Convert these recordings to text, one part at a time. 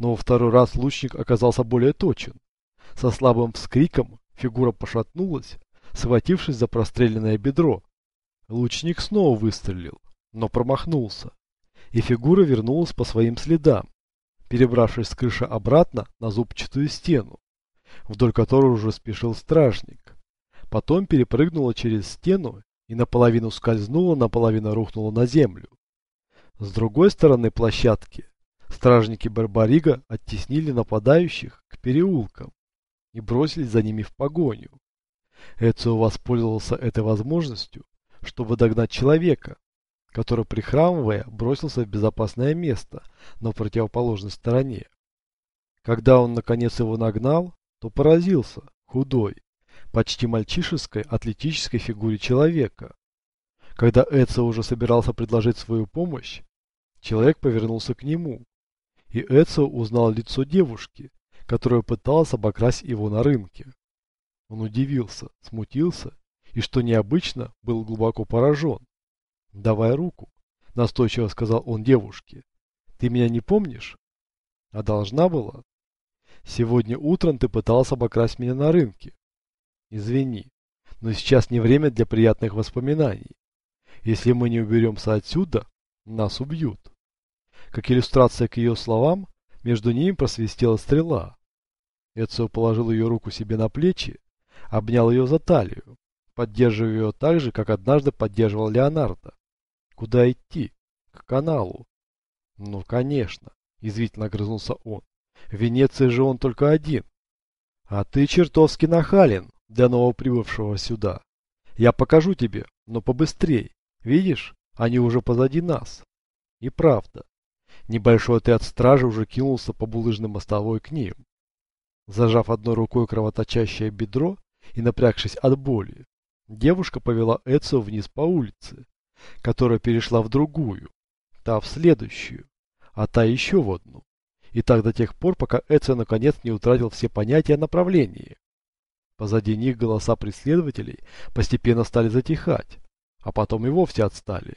Но во второй раз лучник оказался более точен. Со слабым вскриком фигура пошатнулась, схватившись за простреленное бедро. Лучник снова выстрелил, но промахнулся, и фигура вернулась по своим следам, перебравшись с крыши обратно на зубчатую стену, вдоль которой уже спешил стражник. Потом перепрыгнула через стену и наполовину скользнула, наполовину рухнула на землю. С другой стороны площадки стражники Барбарига оттеснили нападающих к переулкам и бросились за ними в погоню. Эцио воспользовался этой возможностью, чтобы догнать человека, который, прихрамывая, бросился в безопасное место на противоположной стороне. Когда он наконец его нагнал, то поразился худой, почти мальчишеской атлетической фигуре человека. Когда Эцио уже собирался предложить свою помощь, человек повернулся к нему, и Эцио узнал лицо девушки, которая пыталась обокрасть его на рынке. Он удивился, смутился и, что необычно, был глубоко поражен. «Давай руку», — настойчиво сказал он девушке. «Ты меня не помнишь?» «А должна была?» «Сегодня утром ты пытался обокрасть меня на рынке. Извини, но сейчас не время для приятных воспоминаний. Если мы не уберемся отсюда, нас убьют». Как иллюстрация к ее словам, между ними просвистела стрела. Эцио положил ее руку себе на плечи, обнял ее за талию, поддерживая ее так же, как однажды поддерживал Леонардо. Куда идти? К каналу. Ну, конечно, язвительно огрызнулся он. В Венеции же он только один. А ты чертовски нахален для новоприбывшего сюда. Я покажу тебе, но побыстрей. Видишь, они уже позади нас. И правда. Небольшой отряд стражи уже кинулся по булыжной мостовой к ним. Зажав одной рукой кровоточащее бедро и напрягшись от боли, девушка повела Эцио вниз по улице, которая перешла в другую, та в следующую, а та еще в одну. И так до тех пор, пока Эцио наконец не утратил все понятия о направлении. Позади них голоса преследователей постепенно стали затихать, а потом и вовсе отстали.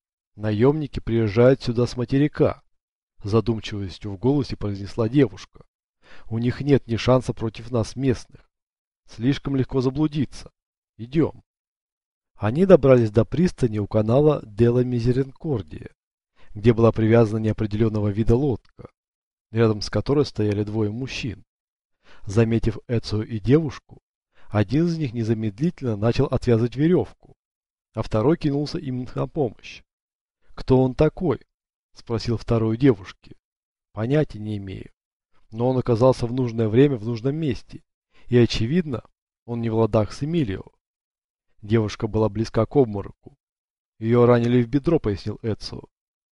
Наемники приезжают сюда с материка, с задумчивостью в голосе произнесла девушка. У них нет ни шанса против нас местных. Слишком легко заблудиться. Идем. Они добрались до пристани у канала Делла Мизеринкордия, где была привязана неопределенного вида лодка, рядом с которой стояли двое мужчин. Заметив Эцио и девушку, один из них незамедлительно начал отвязывать веревку, а второй кинулся им на помощь. «Кто он такой?» – спросил второй у девушки. «Понятия не имею. Но он оказался в нужное время в нужном месте, и, очевидно, он не в ладах с Эмилио». Девушка была близка к обмороку. «Ее ранили в бедро», — пояснил Эцио.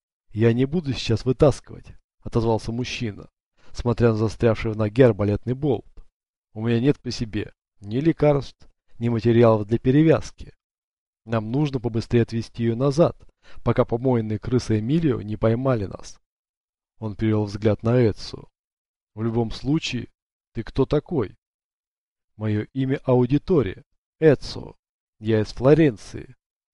«Я не буду сейчас вытаскивать», — отозвался мужчина, смотря на застрявший в ноге арбалетный болт. «У меня нет при себе ни лекарств, ни материалов для перевязки. Нам нужно побыстрее отвезти ее назад, пока помойные крысы Эмилио не поймали нас». Он перевел взгляд на Эцио. «В любом случае, ты кто такой?» «Мое имя Аудитория. Эцио. Я из Флоренции».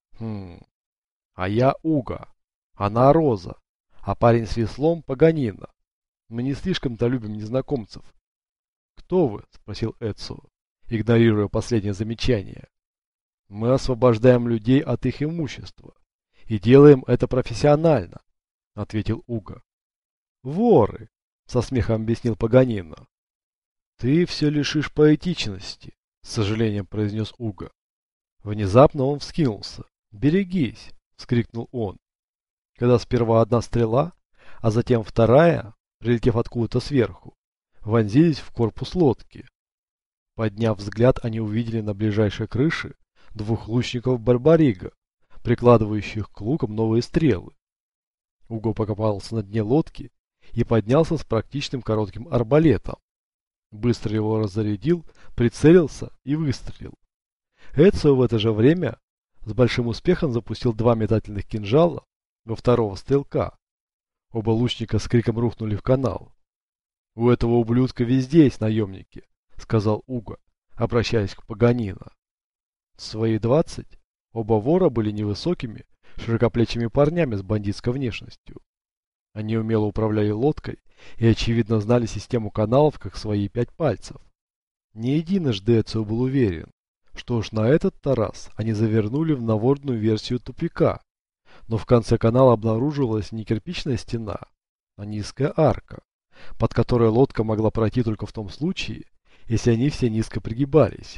«А я Уго. Она Роза. А парень с веслом Паганина. Мы не слишком-то любим незнакомцев». «Кто вы?» — спросил Эцио, игнорируя последнее замечание. «Мы освобождаем людей от их имущества. И делаем это профессионально», — ответил Уго. «Воры», — со смехом объяснил Паганина. «Ты все лишишь поэтичности», — с сожалением произнес Уго. Внезапно он вскинулся. «Берегись!» — вскрикнул он. Когда сперва одна стрела, а затем вторая, прилетев откуда-то сверху, вонзились в корпус лодки. Подняв взгляд, они увидели на ближайшей крыше двух лучников Барбарига, прикладывающих к лукам новые стрелы. Уго покопался на дне лодки и поднялся с практичным коротким арбалетом. Быстро его разрядил, прицелился и выстрелил. Эцио в это же время с большим успехом запустил два метательных кинжала во второго стрелка. Оба лучника с криком рухнули в канал. «У этого ублюдка везде есть наемники», — сказал Уго, обращаясь к Паганина. В свои 20 оба вора были невысокими, широкоплечими парнями с бандитской внешностью. Они умело управляли лодкой и, очевидно, знали систему каналов как свои 5 пальцев. Не единожды Эцио был уверен, что уж на этот-то раз они завернули в наводную версию тупика, но в конце канала обнаруживалась не кирпичная стена, а низкая арка, под которой лодка могла пройти только в том случае, если они все низко пригибались.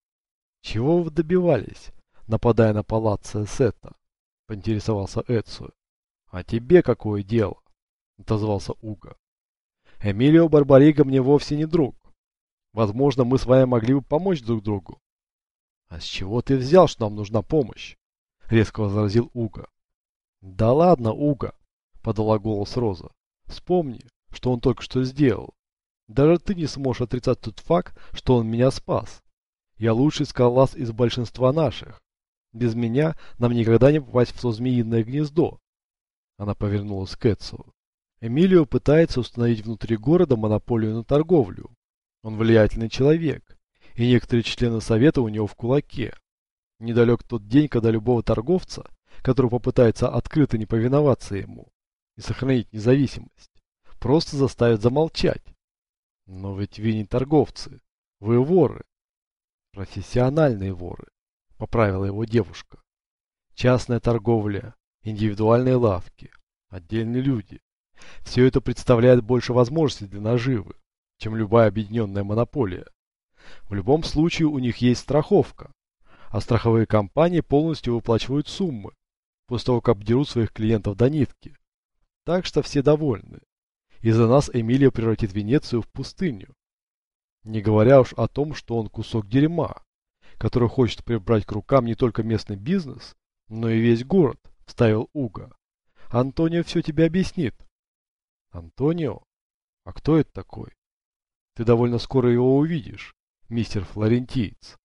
«Чего вы добивались, нападая на палаццо Сетта?» — поинтересовался Эцио. «А тебе какое дело?» — отозвался Уго. «Эмилио Барбарига мне вовсе не друг. Возможно, мы с вами могли бы помочь друг другу». «А с чего ты взял, что нам нужна помощь?» — резко возразил Уго. «Да ладно, Уго», — подала голос Роза. «Вспомни, что он только что сделал. Даже ты не сможешь отрицать тот факт, что он меня спас. Я лучший скалолаз из большинства наших. Без меня нам никогда не попасть в то змеиное гнездо». Она повернулась к Эцио. «Эмилио пытается установить внутри города монополию на торговлю. Он влиятельный человек, и некоторые члены совета у него в кулаке. Недалек тот день, когда любого торговца, который попытается открыто не повиноваться ему и сохранить независимость, просто заставят замолчать. Но ведь вы не торговцы, вы воры. Профессиональные воры», — поправила его девушка. «Частная торговля, индивидуальные лавки, отдельные люди. Все это представляет больше возможностей для наживы, чем любая объединенная монополия. В любом случае у них есть страховка, а страховые компании полностью выплачивают суммы, после того, как обдерут своих клиентов до нитки. Так что все довольны. Из-за нас Эмилио превратит Венецию в пустыню. Не говоря уж о том, что он кусок дерьма, который хочет прибрать к рукам не только местный бизнес, но и весь город», — вставил Уго. «Антонио все тебе объяснит». «Антонио? А кто это такой?» «Ты довольно скоро его увидишь, мистер Флорентиец».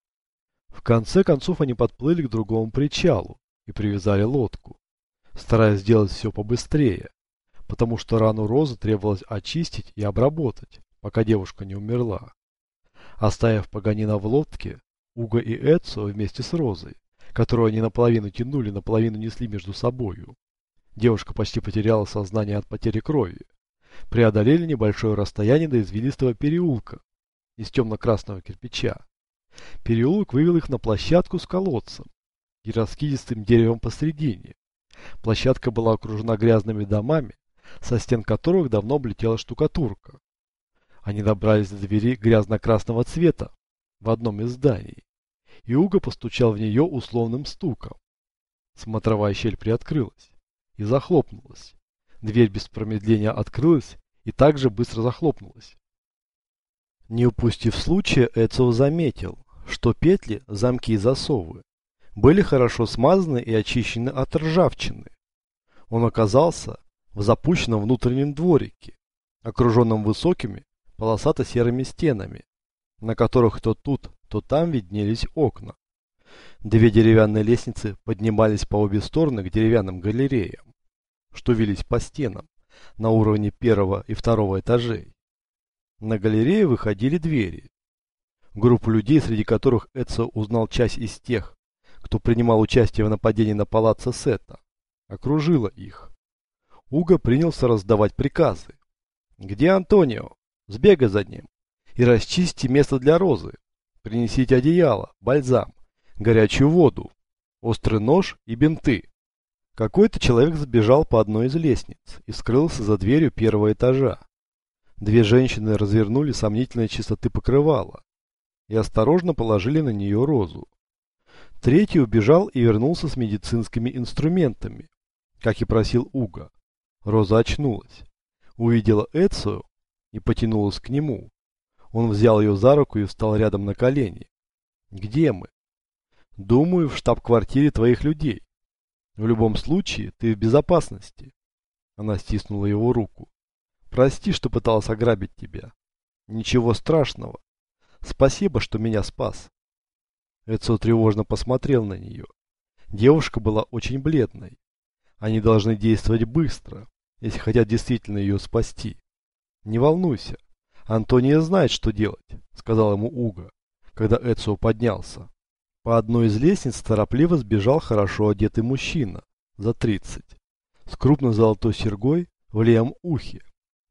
В конце концов они подплыли к другому причалу и привязали лодку, стараясь сделать все побыстрее, потому что рану Розы требовалось очистить и обработать, пока девушка не умерла. Оставив Паганина в лодке, Уго и Эцио вместе с Розой, которую они наполовину тянули, наполовину несли между собою. Девушка почти потеряла сознание от потери крови. Преодолели небольшое расстояние до извилистого переулка из темно-красного кирпича. Переулок вывел их на площадку с колодцем и раскидистым деревом посредине. Площадка была окружена грязными домами, со стен которых давно облетела штукатурка. Они добрались до двери грязно-красного цвета в одном из зданий, и Уго постучал в нее условным стуком. Смотровая щель приоткрылась и захлопнулась. Дверь без промедления открылась и также быстро захлопнулась. Не упустив случая, Эцио заметил, что петли, замки и засовы были хорошо смазаны и очищены от ржавчины. Он оказался в запущенном внутреннем дворике, окруженном высокими полосато-серыми стенами, на которых то тут, то там виднелись окна. Две деревянные лестницы поднимались по обе стороны к деревянным галереям, что велись по стенам на уровне первого и второго этажей. На галерее выходили двери. Группа людей, среди которых Эцио узнал часть из тех, кто принимал участие в нападении на палаццо Сетта, окружила их. Уго принялся раздавать приказы. «Где Антонио? Сбегай за ним и расчисти место для Розы. Принесите одеяло, бальзам, горячую воду, острый нож и бинты». Какой-то человек сбежал по одной из лестниц и скрылся за дверью первого этажа. Две женщины развернули сомнительной чистоты покрывала и осторожно положили на нее Розу. Третий убежал и вернулся с медицинскими инструментами, как и просил Уго. Роза очнулась, увидела Эцио и потянулась к нему. Он взял ее за руку и встал рядом на колени. «Где мы?» «Думаю, в штаб-квартире твоих людей. В любом случае, ты в безопасности». Она стиснула его руку. «Прости, что пыталась ограбить тебя. Ничего страшного. Спасибо, что меня спас». Эцио тревожно посмотрел на нее. Девушка была очень бледной. Они должны действовать быстро, если хотят действительно ее спасти. «Не волнуйся, Антония знает, что делать», — сказал ему Уго, когда Эцио поднялся. По одной из лестниц торопливо сбежал хорошо одетый мужчина, за 30, с крупной золотой серьгой в левом ухе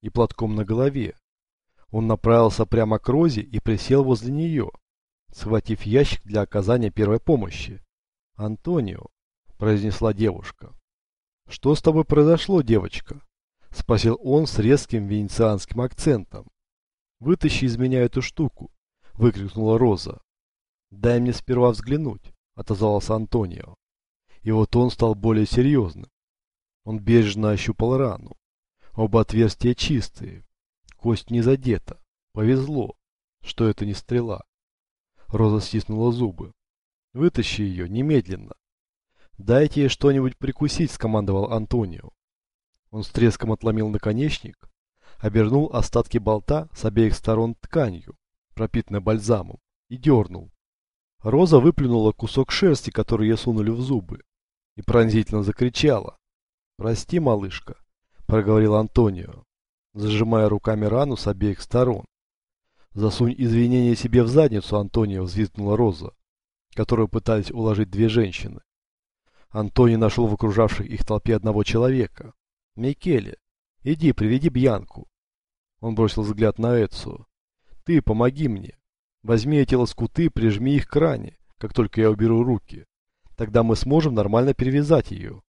и платком на голове. Он направился прямо к Розе и присел возле нее, схватив ящик для оказания первой помощи. «Антонио», — произнесла девушка. «Что с тобой произошло, девочка?» — спросил он с резким венецианским акцентом. «Вытащи из меня эту штуку!» — выкрикнула Роза. «Дай мне сперва взглянуть», — отозвался Антонио. И вот он стал более серьезным. Он бережно ощупал рану. Оба отверстия чистые. Кость не задета. Повезло, что это не стрела. Роза стиснула зубы. «Вытащи ее немедленно». «Дайте ей что-нибудь прикусить», — скомандовал Антонио. Он с треском отломил наконечник, обернул остатки болта с обеих сторон тканью, пропитанной бальзамом, и дернул. Роза выплюнула кусок шерсти, который ей сунули в зубы, и пронзительно закричала. «Прости, малышка», — проговорил Антонио, зажимая руками рану с обеих сторон. «Засунь извинения себе в задницу, Антонио», — взвизгнула Роза, которую пытались уложить две женщины. Антонио нашел в окружавших их толпе одного человека. «Микеле, иди, приведи Бьянку». Он бросил взгляд на Эцио. «Ты помоги мне. Возьми эти лоскуты и прижми их к ране, как только я уберу руки. Тогда мы сможем нормально перевязать ее».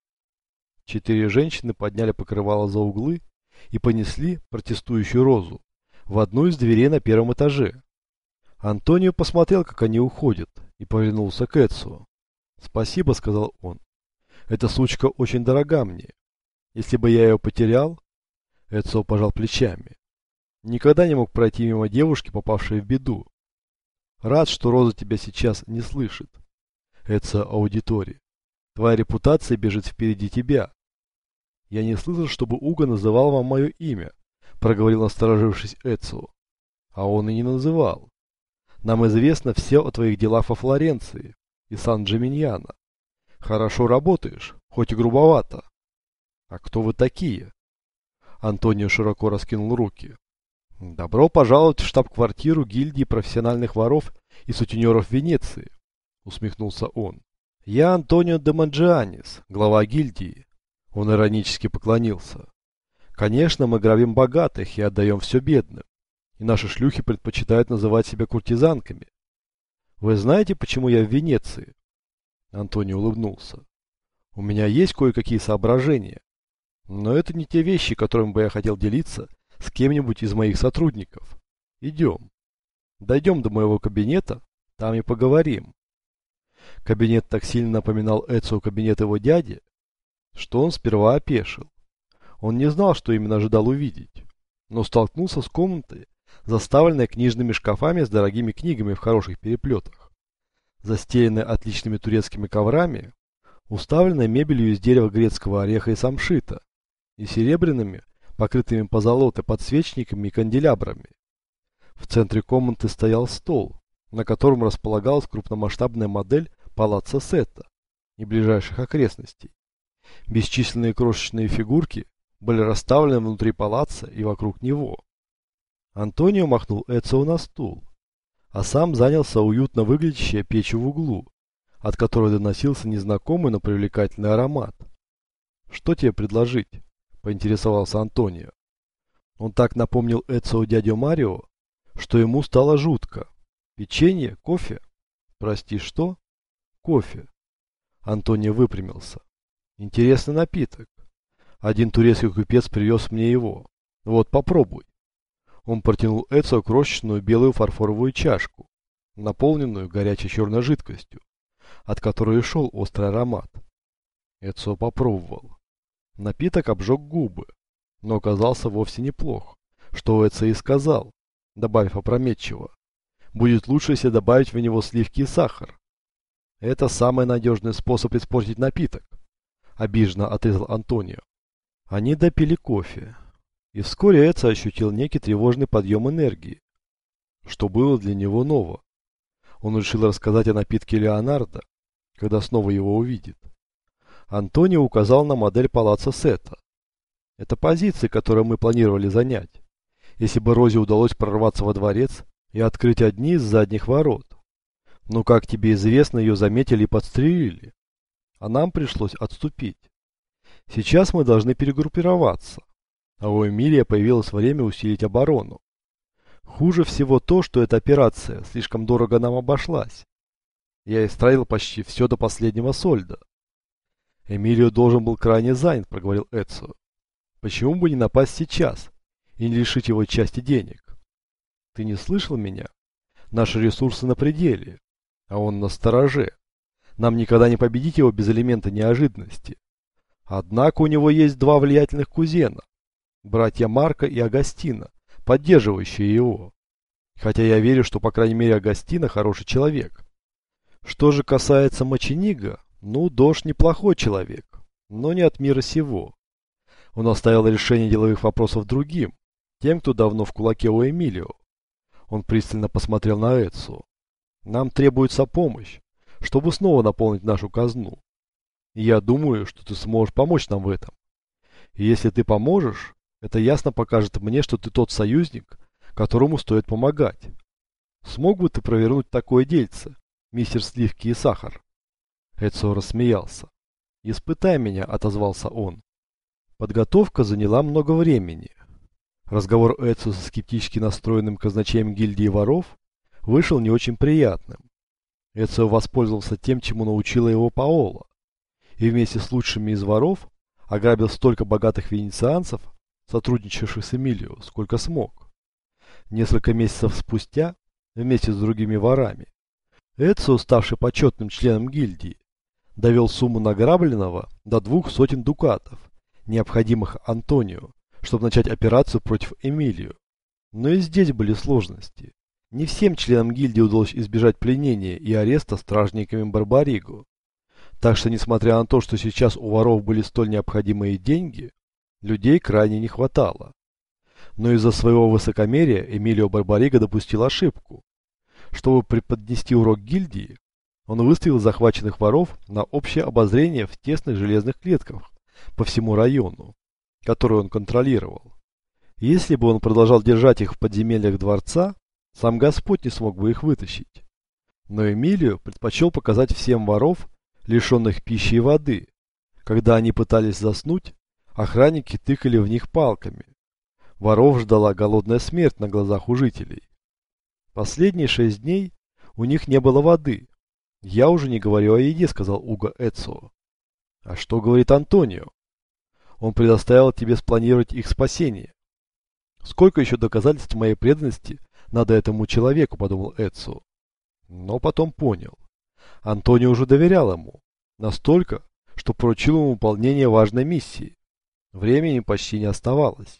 4 женщины подняли покрывало за углы и понесли протестующую Розу в одну из дверей на первом этаже. Антонио посмотрел, как они уходят, и повернулся к Эцио. «Спасибо», — сказал он. «Эта сучка очень дорога мне. Если бы я ее потерял...» Эцио пожал плечами. «Никогда не мог пройти мимо девушки, попавшей в беду. Рад, что Роза тебя сейчас не слышит. Эцио аудитория. Твоя репутация бежит впереди тебя». «Я не слышал, чтобы Уго называл вам мое имя», — проговорил, насторожившись Эцио. «А он и не называл. Нам известно все о твоих делах во Флоренции и Сан-Джиминьяно. Хорошо работаешь, хоть и грубовато». «А кто вы такие?» Антонио широко раскинул руки. «Добро пожаловать в штаб-квартиру гильдии профессиональных воров и сутенеров Венеции», — усмехнулся он. «Я Антонио де Манджианис, глава гильдии». Он иронически поклонился. «Конечно, мы грабим богатых и отдаем все бедным, и наши шлюхи предпочитают называть себя куртизанками. Вы знаете, почему я в Венеции?» Антонио улыбнулся. «У меня есть кое-какие соображения, но это не те вещи, которыми бы я хотел делиться с кем-нибудь из моих сотрудников. Идем. Дойдем до моего кабинета, там и поговорим». Кабинет так сильно напоминал Эцио кабинет его дяди, что он сперва опешил. Он не знал, что именно ожидал увидеть, но столкнулся с комнатой, заставленной книжными шкафами с дорогими книгами в хороших переплетах, застеленной отличными турецкими коврами, уставленной мебелью из дерева грецкого ореха и самшита, и серебряными, покрытыми позолотой подсвечниками и канделябрами. В центре комнаты стоял стол, на котором располагалась крупномасштабная модель палаццо Сетта и ближайших окрестностей. Бесчисленные крошечные фигурки были расставлены внутри палаца и вокруг него. Антонио махнул Эцио на стул, а сам занялся уютно выглядящей печью в углу, от которой доносился незнакомый, но привлекательный аромат. «Что тебе предложить?» — поинтересовался Антонио. Он так напомнил Эцио дядю Марио, что ему стало жутко. «Печенье? Кофе?» «Прости, что?» «Кофе». Антонио выпрямился. «Интересный напиток. Один турецкий купец привез мне его. Вот, попробуй». Он протянул Эцио крошечную белую фарфоровую чашку, наполненную горячей черной жидкостью, от которой шел острый аромат. Эцио попробовал. Напиток обжег губы, но оказался вовсе неплох, что Эцио и сказал, добавив опрометчиво: «Будет лучше, если добавить в него сливки и сахар». «Это самый надежный способ испортить напиток», — обиженно отрезал Антонио. Они допили кофе, и вскоре Эцио ощутил некий тревожный подъем энергии, что было для него ново. Он решил рассказать о напитке Леонардо, когда снова его увидит. Антонио указал на модель палаццо Сетта. «Это позиция, которую мы планировали занять, если бы Розе удалось прорваться во дворец и открыть одни из задних ворот. Но, как тебе известно, ее заметили и подстрелили, а нам пришлось отступить. Сейчас мы должны перегруппироваться. а у Эмилия появилось время усилить оборону. Хуже всего то, что эта операция слишком дорого нам обошлась. Я истратил почти все до последнего сольда. Эмилио должен был крайне занят, проговорил Эцио. Почему бы не напасть сейчас и не лишить его части денег? Ты не слышал меня? Наши ресурсы на пределе, а он на стороже. Нам никогда не победить его без элемента неожиданности. Однако у него есть два влиятельных кузена, братья Марко и Агастино, поддерживающие его. Хотя я верю, что по крайней мере Агастино хороший человек. Что же касается Мочениго, ну, Дож неплохой человек, но не от мира сего. Он оставил решение деловых вопросов другим, тем, кто давно в кулаке у Эмилио. Он пристально посмотрел на Эцио. Нам требуется помощь, чтобы снова наполнить нашу казну. И я думаю, что ты сможешь помочь нам в этом. И если ты поможешь, это ясно покажет мне, что ты тот союзник, которому стоит помогать. Смог бы ты провернуть такое дельце, мистер Сливки и Сахар? Эцио рассмеялся. «Испытай меня», — отозвался он. Подготовка заняла много времени. Разговор Эцио со скептически настроенным казначеем гильдии воров вышел не очень приятным. Эцио воспользовался тем, чему научила его Паола, и вместе с лучшими из воров ограбил столько богатых венецианцев, сотрудничавших с Эмилио, сколько смог. Несколько месяцев спустя, вместе с другими ворами, Эцио, ставший почетным членом гильдии, довел сумму награбленного до 200 дукатов, необходимых Антонио, чтобы начать операцию против Эмилио. Но и здесь были сложности. Не всем членам гильдии удалось избежать пленения и ареста стражниками Барбариго. Так что, несмотря на то, что сейчас у воров были столь необходимые деньги, людей крайне не хватало. Но из-за своего высокомерия Эмилио Барбариго допустил ошибку. Чтобы преподнести урок гильдии, он выставил захваченных воров на общее обозрение в тесных железных клетках по всему району, который он контролировал. Если бы он продолжал держать их в подземельях дворца, сам Господь не смог бы их вытащить. Но Эмилио предпочел показать всем воров, лишенных пищи и воды. Когда они пытались заснуть, охранники тыкали в них палками. Воров ждала голодная смерть на глазах у жителей. Последние 6 дней у них не было воды. Я уже не говорю о еде, сказал Уго Эцио. А что говорит Антонио? Он предоставил тебе спланировать их спасение. Сколько еще доказательств моей преданности надо этому человеку, подумал Эцио. Но потом понял. Антонио уже доверял ему. Настолько, что поручил ему выполнение важной миссии. Времени почти не оставалось.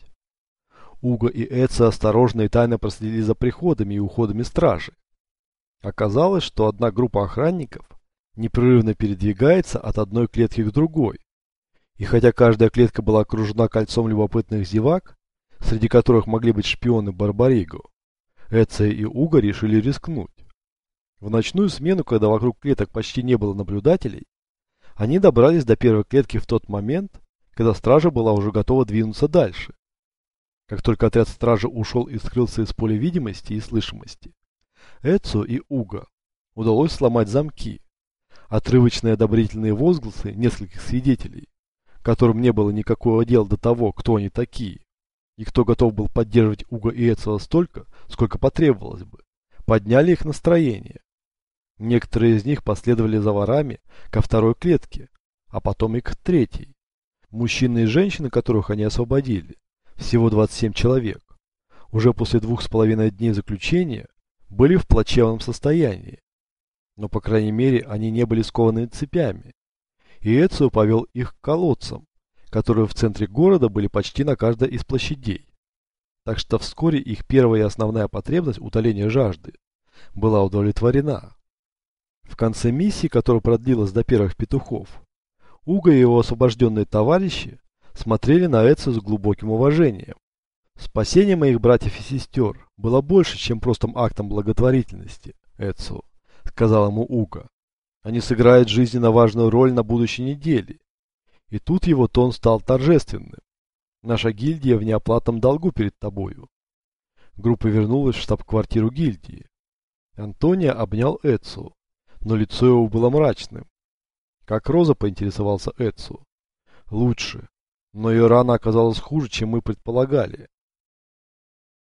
Уго и Эцио осторожно и тайно проследили за приходами и уходами стражи. Оказалось, что одна группа охранников непрерывно передвигается от одной клетки к другой. И хотя каждая клетка была окружена кольцом любопытных зевак, среди которых могли быть шпионы Барбариго, Эцио и Уго решили рискнуть. В ночную смену, когда вокруг клеток почти не было наблюдателей, они добрались до первой клетки в тот момент, когда стража была уже готова двинуться дальше. Как только отряд стражи ушел и скрылся из поля видимости и слышимости, Эцио и Уго удалось сломать замки. Отрывочные одобрительные возгласы нескольких свидетелей, которым не было никакого дела до того, кто они такие, и кто готов был поддерживать Уго и Эцио столько, сколько потребовалось бы, подняли их настроение. Некоторые из них последовали за ворами ко второй клетке, а потом и к третьей. Мужчины и женщины, которых они освободили, всего 27 человек, уже после 2,5 дней заключения, были в плачевном состоянии. Но, по крайней мере, они не были скованы цепями. И Эцио повел их к колодцам, которые в центре города были почти на каждой из площадей. Так что вскоре их первая и основная потребность утоления жажды была удовлетворена. В конце миссии, которая продлилась до первых петухов, Уго и его освобожденные товарищи смотрели на Эцио с глубоким уважением. Спасение моих братьев и сестер было больше, чем просто актом благотворительности, Эцио, сказал ему Уго. Они сыграют жизненно важную роль на будущей неделе. И тут его тон стал торжественным. Наша гильдия в неоплатном долгу перед тобою. Группа вернулась в штаб-квартиру гильдии. Антонио обнял Эцио, но лицо его было мрачным. Как Роза, поинтересовался Эцио. Лучше. Но ее рана оказалась хуже, чем мы предполагали.